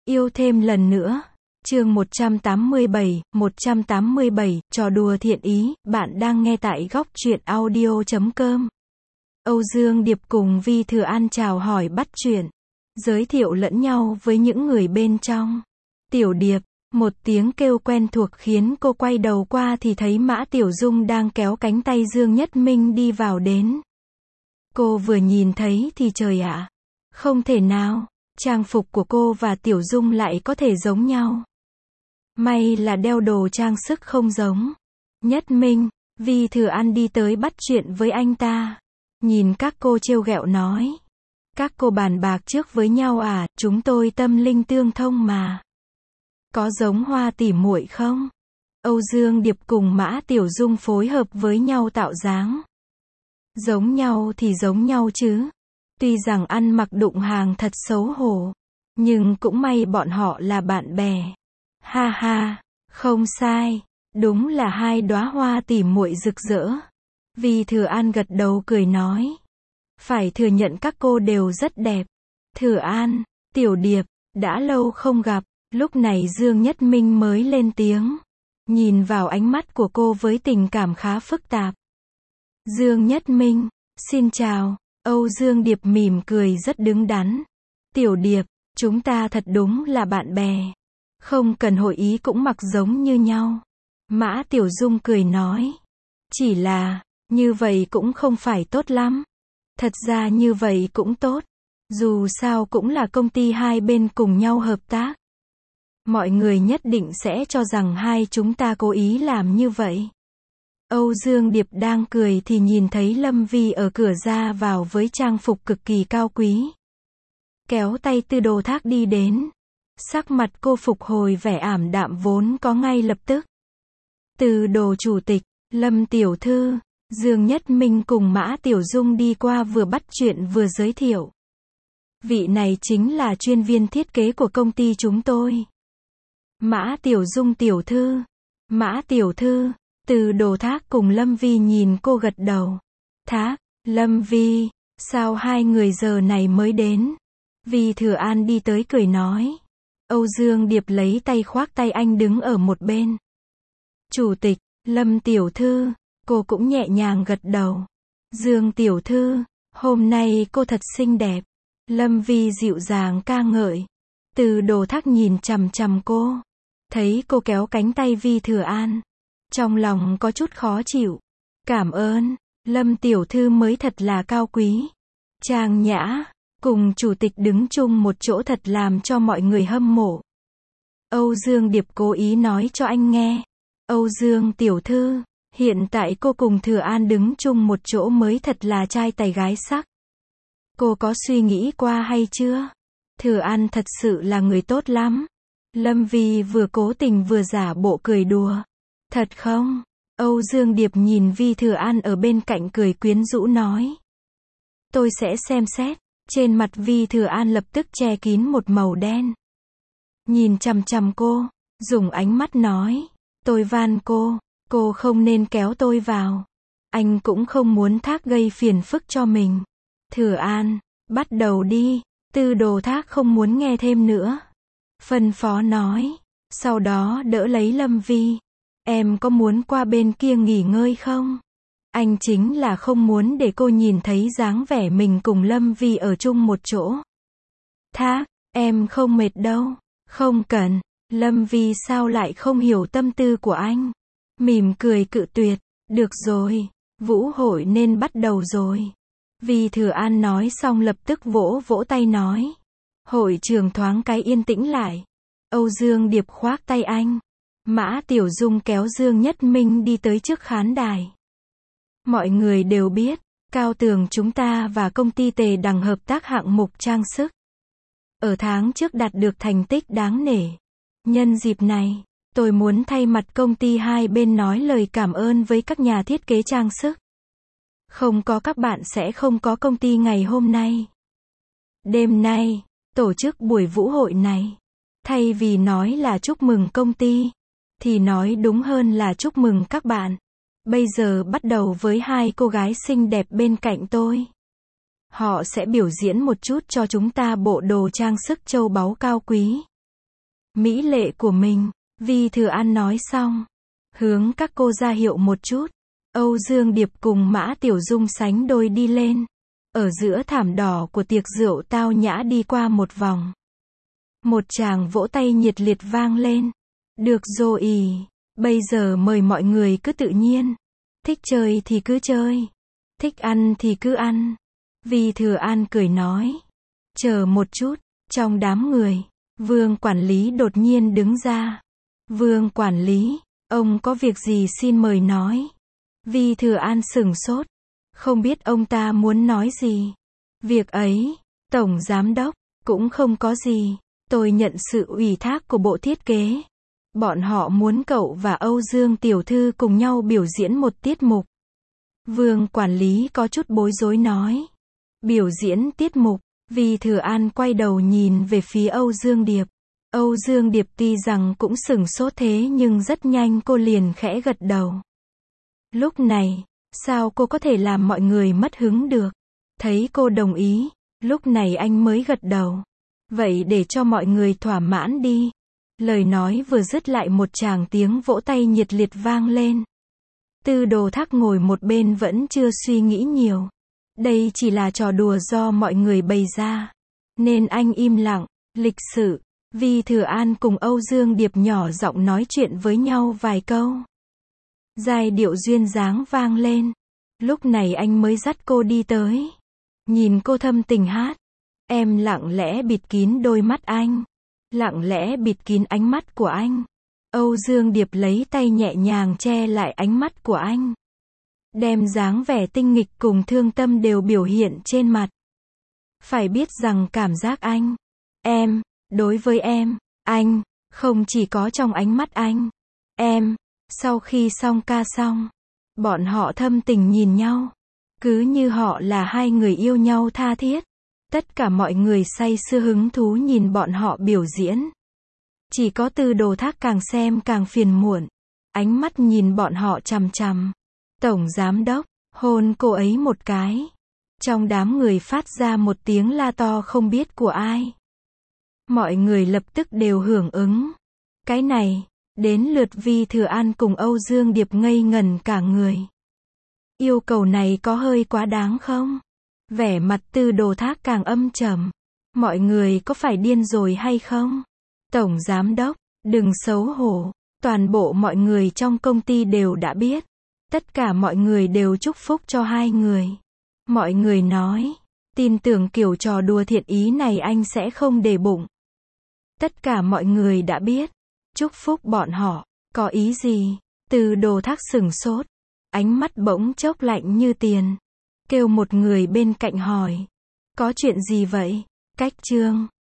Yêu thêm lần nữa. Chương 187, trò đùa thiện ý, bạn đang nghe tại góc truyện audio.com. Âu Dương Điệp cùng Vi Thừa An chào hỏi bắt chuyện, giới thiệu lẫn nhau với những người bên trong. Tiểu Điệp, một tiếng kêu quen thuộc khiến cô quay đầu qua thì thấy Mã Tiểu Dung đang kéo cánh tay Dương Nhất Minh đi vào đến. Cô vừa nhìn thấy thì trời ạ, không thể nào, trang phục của cô và Tiểu Dung lại có thể giống nhau. May là đeo đồ trang sức không giống. Nhất Minh, Vi Thừa An đi tới bắt chuyện với anh ta. Nhìn các cô trêu ghẹo nói. Các cô bàn bạc trước với nhau à, chúng tôi tâm linh tương thông mà. Có giống Hoa tỉ muội không? Âu Dương Điệp cùng Mã Tiểu Dung phối hợp với nhau tạo dáng. Giống nhau thì giống nhau chứ. Tuy rằng ăn mặc đụng hàng thật xấu hổ, nhưng cũng may bọn họ là bạn bè. Ha ha, không sai, đúng là hai đóa hoa tỉ muội rực rỡ. Vi Thừa An gật đầu cười nói. Phải thừa nhận các cô đều rất đẹp. Thừa An, Tiểu Điệp, đã lâu không gặp. Lúc này Dương Nhất Minh mới lên tiếng. Nhìn vào ánh mắt của cô với tình cảm khá phức tạp. Dương Nhất Minh, xin chào. Âu Dương Điệp mỉm cười rất đứng đắn. Tiểu Điệp, chúng ta thật đúng là bạn bè. Không cần hội ý cũng mặc giống như nhau. Mã Tiểu Dung cười nói. Chỉ là, như vậy cũng không phải tốt lắm. Thật ra như vậy cũng tốt. Dù sao cũng là công ty hai bên cùng nhau hợp tác. Mọi người nhất định sẽ cho rằng hai chúng ta cố ý làm như vậy. Âu Dương Điệp đang cười thì nhìn thấy Lâm Vi ở cửa ra vào với trang phục cực kỳ cao quý. Kéo tay Tư Đồ Thác đi đến. Sắc mặt cô phục hồi vẻ ảm đạm vốn có ngay lập tức. Từ Đồ chủ tịch, Lâm tiểu thư, Dương Nhất Minh cùng Mã Tiểu Dung đi qua vừa bắt chuyện vừa giới thiệu. Vị này chính là chuyên viên thiết kế của công ty chúng tôi. Mã Tiểu Dung tiểu thư, Mã tiểu thư, Từ Đồ Thác cùng Lâm Vi nhìn cô gật đầu. Thác, Lâm Vi, sao hai người giờ này mới đến? Vi Thừa An đi tới cười nói. Âu Dương Điệp lấy tay khoác tay anh đứng ở một bên. Chủ tịch, Lâm tiểu thư, cô cũng nhẹ nhàng gật đầu. Dương tiểu thư, hôm nay cô thật xinh đẹp. Lâm Vi dịu dàng ca ngợi. Từ Đồ Thác nhìn chằm chằm cô. Thấy cô kéo cánh tay Vi Thừa An. Trong lòng có chút khó chịu. Cảm ơn, Lâm tiểu thư mới thật là cao quý. Trang nhã, cùng chủ tịch đứng chung một chỗ thật làm cho mọi người hâm mộ. Âu Dương Điệp cố ý nói cho anh nghe. Âu Dương tiểu thư, hiện tại cô cùng Thừa An đứng chung một chỗ mới thật là trai tài gái sắc. Cô có suy nghĩ qua hay chưa? Thừa An thật sự là người tốt lắm. Lâm Vi vừa cố tình vừa giả bộ cười đùa. Thật không? Âu Dương Điệp nhìn Vi Thừa An ở bên cạnh cười quyến rũ nói. Tôi sẽ xem xét. Trên mặt Vi Thừa An lập tức che kín một màu đen. Nhìn chằm chằm cô, dùng ánh mắt nói. Tôi van cô không nên kéo tôi vào. Anh cũng không muốn Thác gây phiền phức cho mình. Thừa An, bắt đầu đi. Tư Đồ Thác không muốn nghe thêm nữa. Phân phó nói. Sau đó đỡ lấy Lâm Vi. Em có muốn qua bên kia nghỉ ngơi không? Anh chính là không muốn để cô nhìn thấy dáng vẻ mình cùng Lâm Vi ở chung một chỗ. Thác, em không mệt đâu. Không cần. Lâm Vi sao lại không hiểu tâm tư của anh? Mỉm cười cự tuyệt. Được rồi, vũ hội nên bắt đầu rồi. Vi Thừa An nói xong lập tức vỗ vỗ tay nói. Hội trường thoáng cái yên tĩnh lại. Âu Dương Điệp khoác tay anh. Mã Tiểu Dung kéo Dương Nhất Minh đi tới trước khán đài. Mọi người đều biết, Cao Tường chúng ta và công ty Tề Đằng hợp tác hạng mục trang sức. Ở tháng trước đạt được thành tích đáng nể. Nhân dịp này, tôi muốn thay mặt công ty hai bên nói lời cảm ơn với các nhà thiết kế trang sức. Không có các bạn sẽ không có công ty ngày hôm nay. Đêm nay, tổ chức buổi vũ hội này. Thay vì nói là chúc mừng công ty, thì nói đúng hơn là chúc mừng các bạn. Bây giờ bắt đầu với hai cô gái xinh đẹp bên cạnh tôi. Họ sẽ biểu diễn một chút cho chúng ta bộ đồ trang sức châu báu cao quý. mỹ lệ của mình. Vi Thừa An nói xong, hướng các cô ra hiệu một chút. Âu Dương Điệp cùng Mã Tiểu Dung sánh đôi đi lên. Ở giữa thảm đỏ của tiệc rượu tao nhã đi qua một vòng. Một tràng vỗ tay nhiệt liệt vang lên. Được rồi, bây giờ mời mọi người cứ tự nhiên. Thích chơi thì cứ chơi. Thích ăn thì cứ ăn. Vi Thừa An cười nói. Chờ một chút, trong đám người, Vương quản lý đột nhiên đứng ra. Vương quản lý, ông có việc gì xin mời nói. Vi Thừa An sửng sốt. Không biết ông ta muốn nói gì. Việc ấy, Tổng Giám Đốc, cũng không có gì. Tôi nhận sự ủy thác của bộ thiết kế. Bọn họ muốn cậu và Âu Dương Tiểu Thư cùng nhau biểu diễn một tiết mục. Vương quản lý có chút bối rối nói. Biểu diễn tiết mục. Vi Thừa An quay đầu nhìn về phía Âu Dương Điệp. Âu Dương Điệp tuy rằng cũng sửng sốt thế nhưng rất nhanh cô liền khẽ gật đầu. Lúc này, sao cô có thể làm mọi người mất hứng được? Thấy cô đồng ý, lúc này anh mới gật đầu. Vậy để cho mọi người thỏa mãn đi. Lời nói vừa dứt lại một tràng tiếng vỗ tay nhiệt liệt vang lên. Tư Đồ Thác ngồi một bên vẫn chưa suy nghĩ nhiều. Đây chỉ là trò đùa do mọi người bày ra. Nên anh im lặng, lịch sự. Vi Thừa An cùng Âu Dương Điệp nhỏ giọng nói chuyện với nhau vài câu. Giai điệu duyên dáng vang lên. Lúc này anh mới dắt cô đi tới. Nhìn cô thâm tình hát. Em lặng lẽ bịt kín đôi mắt anh. Lặng lẽ bịt kín ánh mắt của anh. Âu Dương Điệp lấy tay nhẹ nhàng che lại ánh mắt của anh. Đem dáng vẻ tinh nghịch cùng thương tâm đều biểu hiện trên mặt. Phải biết rằng cảm giác anh, em, đối với em, anh, không chỉ có trong ánh mắt anh. Em, sau khi xong ca xong, bọn họ thâm tình nhìn nhau. Cứ như họ là hai người yêu nhau tha thiết. Tất cả mọi người say sưa hứng thú nhìn bọn họ biểu diễn. Chỉ có Tư Đồ Thác càng xem càng phiền muộn. Ánh mắt nhìn bọn họ chằm chằm. Tổng Giám Đốc, hôn cô ấy một cái. Trong đám người phát ra một tiếng la to không biết của ai. Mọi người lập tức đều hưởng ứng. Cái này, đến lượt Vi Thừa An cùng Âu Dương Điệp ngây ngẩn cả người. Yêu cầu này có hơi quá đáng không? Vẻ mặt Tư Đồ Thác càng âm trầm. Mọi người có phải điên rồi hay không? Tổng Giám Đốc, đừng xấu hổ. Toàn bộ mọi người trong công ty đều đã biết. Tất cả mọi người đều chúc phúc cho hai người. Mọi người nói, tin tưởng kiểu trò đùa thiện ý này anh sẽ không để bụng. Tất cả mọi người đã biết. Chúc phúc bọn họ, có ý gì? Tư Đồ Thác sửng sốt. Ánh mắt bỗng chốc lạnh như tiền. Kêu một người bên cạnh hỏi. Có chuyện gì vậy? Cách Trương.